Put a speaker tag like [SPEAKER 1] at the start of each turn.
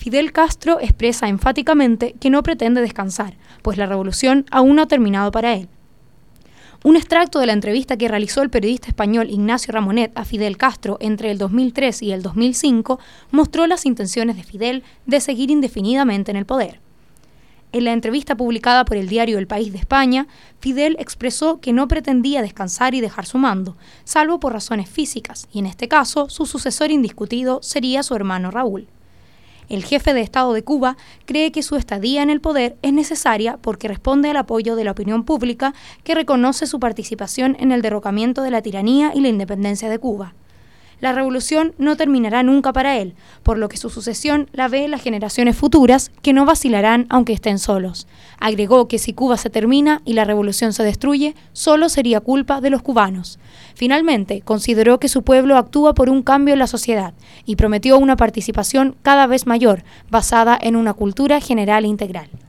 [SPEAKER 1] Fidel Castro expresa enfáticamente que no pretende descansar, pues la revolución aún no ha terminado para él. Un extracto de la entrevista que realizó el periodista español Ignacio Ramonet a Fidel Castro entre el 2003 y el 2005 mostró las intenciones de Fidel de seguir indefinidamente en el poder. En la entrevista publicada por el diario El País de España, Fidel expresó que no pretendía descansar y dejar su mando, salvo por razones físicas, y en este caso su sucesor indiscutido sería su hermano Raúl. El jefe de Estado de Cuba cree que su estadía en el poder es necesaria porque responde al apoyo de la opinión pública que reconoce su participación en el derrocamiento de la tiranía y la independencia de Cuba. La revolución no terminará nunca para él, por lo que su sucesión la ve las generaciones futuras que no vacilarán aunque estén solos. Agregó que si Cuba se termina y la revolución se destruye, solo sería culpa de los cubanos. Finalmente, consideró que su pueblo actúa por un cambio en la sociedad y prometió una participación cada vez mayor, basada en una cultura general e integral.